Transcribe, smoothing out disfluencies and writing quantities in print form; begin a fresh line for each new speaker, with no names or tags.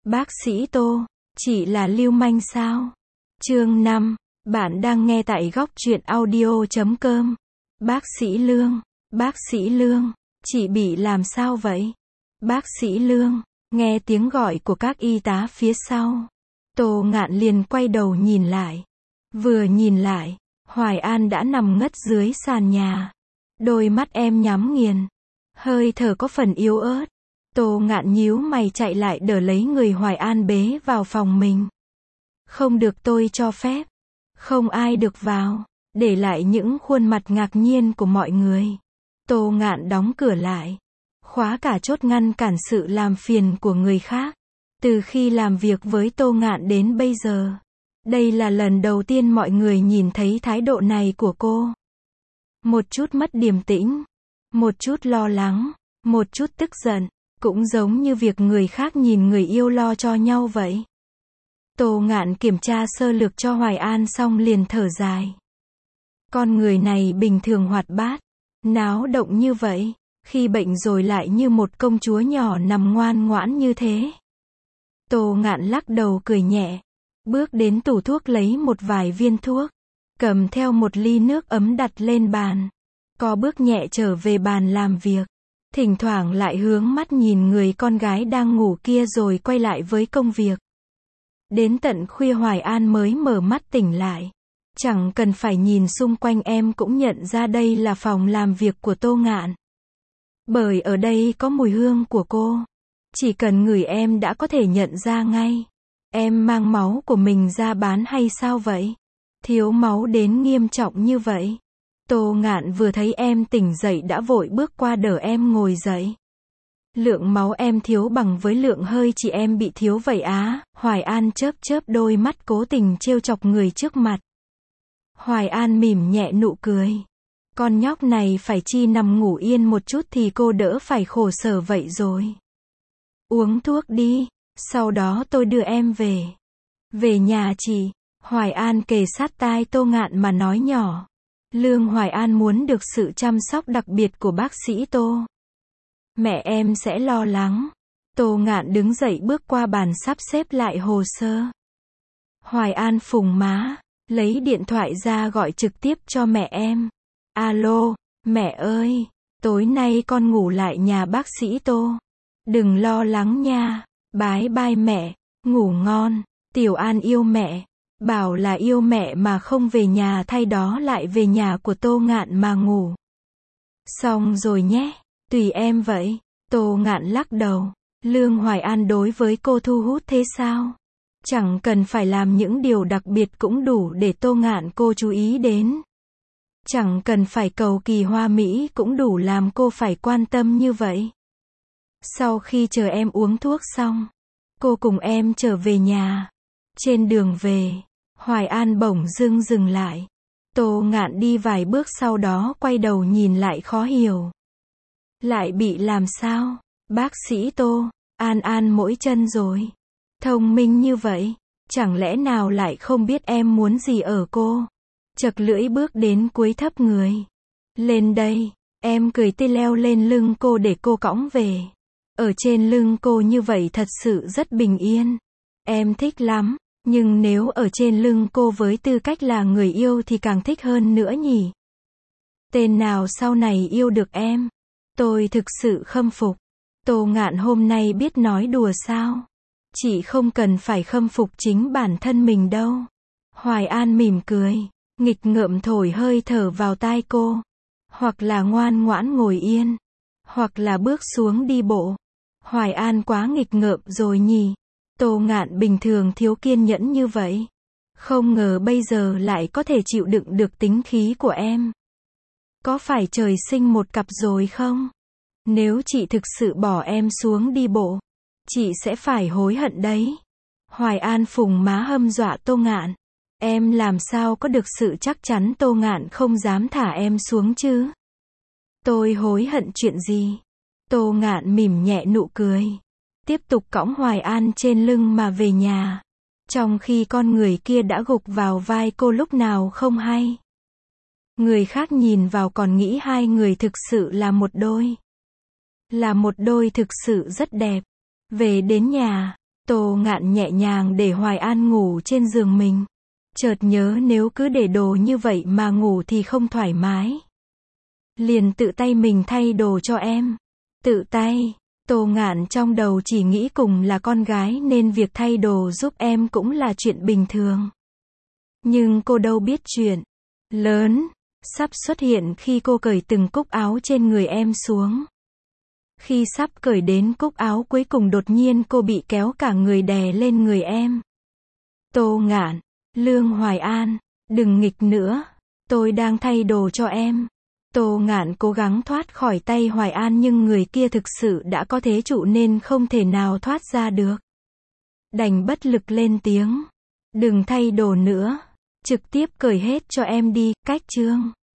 Bác sĩ Tô, chị là lưu manh sao? Chương 5, bạn đang nghe tại góc truyện audio.com. Bác sĩ Lương, chị bị làm sao vậy? Bác sĩ Lương, nghe tiếng gọi của các y tá phía sau. Tô Ngạn liền quay đầu nhìn lại. Vừa nhìn lại, Hoài An đã nằm ngất dưới sàn nhà. Đôi mắt em nhắm nghiền. Hơi thở có phần yếu ớt. Tô Ngạn nhíu mày chạy lại đỡ lấy người Hoài An bế vào phòng mình. Không được, tôi cho phép. Không ai được vào. Để lại những khuôn mặt ngạc nhiên của mọi người. Tô Ngạn đóng cửa lại. Khóa cả chốt ngăn cản sự làm phiền của người khác. Từ khi làm việc với Tô Ngạn đến bây giờ, đây là lần đầu tiên mọi người nhìn thấy thái độ này của cô. Một chút mất điềm tĩnh, một chút lo lắng, một chút tức giận, cũng giống như việc người khác nhìn người yêu lo cho nhau vậy. Tô Ngạn kiểm tra sơ lược cho Hoài An xong liền thở dài. Con người này bình thường hoạt bát, náo động như vậy, khi bệnh rồi lại như một công chúa nhỏ nằm ngoan ngoãn như thế. Tô Ngạn lắc đầu cười nhẹ, bước đến tủ thuốc lấy một vài viên thuốc, cầm theo một ly nước ấm đặt lên bàn, có bước nhẹ trở về bàn làm việc, thỉnh thoảng lại hướng mắt nhìn người con gái đang ngủ kia rồi quay lại với công việc. Đến tận khuya Hoài An mới mở mắt tỉnh lại. Chẳng cần phải nhìn xung quanh em cũng nhận ra đây là phòng làm việc của Tô Ngạn. Bởi ở đây có mùi hương của cô. Chỉ cần ngửi em đã có thể nhận ra ngay. Em mang máu của mình ra bán hay sao vậy? Thiếu máu đến nghiêm trọng như vậy. Tô Ngạn vừa thấy em tỉnh dậy đã vội bước qua đỡ em ngồi dậy. Lượng máu em thiếu bằng với lượng hơi chị em bị thiếu vậy á? Hoài An chớp chớp đôi mắt cố tình trêu chọc người trước mặt. Hoài An mỉm nhẹ nụ cười. Con nhóc này phải chi nằm ngủ yên một chút thì cô đỡ phải khổ sở vậy rồi. Uống thuốc đi, sau đó tôi đưa em về. Về nhà chị. Hoài An kề sát tai Tô Ngạn mà nói nhỏ. Lương Hoài An muốn được sự chăm sóc đặc biệt của bác sĩ Tô. Mẹ em sẽ lo lắng. Tô Ngạn đứng dậy bước qua bàn sắp xếp lại hồ sơ. Hoài An phùng má, lấy điện thoại ra gọi trực tiếp cho mẹ em. Alo, mẹ ơi, tối nay con ngủ lại nhà bác sĩ Tô. Đừng lo lắng nha. Bái bai mẹ, ngủ ngon. Tiểu An yêu mẹ. Bảo là yêu mẹ mà không về nhà thay đó lại về nhà của Tô Ngạn mà ngủ. Xong rồi nhé, tùy em vậy. Tô Ngạn lắc đầu. Lương Hoài An đối với cô thu hút thế sao? Chẳng cần phải làm những điều đặc biệt cũng đủ để Tô Ngạn cô chú ý đến. Chẳng cần phải cầu kỳ hoa mỹ cũng đủ làm cô phải quan tâm như vậy. Sau khi chờ em uống thuốc xong, cô cùng em trở về nhà. Trên đường về, Hoài An bỗng dưng dừng lại. Tô Ngạn đi vài bước sau đó quay đầu nhìn lại khó hiểu. Lại bị làm sao? Bác sĩ Tô, An mỗi chân rồi. Thông minh như vậy, chẳng lẽ nào lại không biết em muốn gì ở cô? Chật lưỡi bước đến cuối thấp người. Lên đây, em cười tươi leo lên lưng cô để cô cõng về. Ở trên lưng cô như vậy thật sự rất bình yên. Em thích lắm, nhưng nếu ở trên lưng cô với tư cách là người yêu thì càng thích hơn nữa nhỉ. Tên nào sau này yêu được em? Tôi thực sự khâm phục. Tô Ngạn hôm nay biết nói đùa sao? Chị không cần phải khâm phục chính bản thân mình đâu. Hoài An mỉm cười, nghịch ngợm thổi hơi thở vào tai cô. Hoặc là ngoan ngoãn ngồi yên, hoặc là bước xuống đi bộ. Hoài An quá nghịch ngợm rồi nhỉ. Tô Ngạn bình thường thiếu kiên nhẫn như vậy. Không ngờ bây giờ lại có thể chịu đựng được tính khí của em. Có phải trời sinh một cặp rồi không? Nếu chị thực sự bỏ em xuống đi bộ, chị sẽ phải hối hận đấy. Hoài An phùng má hâm dọa Tô Ngạn. Em làm sao có được sự chắc chắn Tô Ngạn không dám thả em xuống chứ? Tôi hối hận chuyện gì? Tô Ngạn mỉm nhẹ nụ cười. Tiếp tục cõng Hoài An trên lưng mà về nhà. Trong khi con người kia đã gục vào vai cô lúc nào không hay. Người khác nhìn vào còn nghĩ hai người thực sự là một đôi. Là một đôi thực sự rất đẹp. Về đến nhà, Tô Ngạn nhẹ nhàng để Hoài An ngủ trên giường mình. Chợt nhớ nếu cứ để đồ như vậy mà ngủ thì không thoải mái. Liền tự tay mình thay đồ cho em. Tự tay. Tô Ngạn trong đầu chỉ nghĩ cùng là con gái nên việc thay đồ giúp em cũng là chuyện bình thường. Nhưng cô đâu biết chuyện lớn sắp xuất hiện khi cô cởi từng cúc áo trên người em xuống. Khi sắp cởi đến cúc áo cuối cùng đột nhiên cô bị kéo cả người đè lên người em. Tô Ngạn, Lương Hoài An, đừng nghịch nữa, tôi đang thay đồ cho em. Tô Ngạn cố gắng thoát khỏi tay Hoài An nhưng người kia thực sự đã có thế trụ nên không thể nào thoát ra được. Đành bất lực lên tiếng. Đừng thay đồ nữa. Trực tiếp cởi hết cho em đi, cách chương.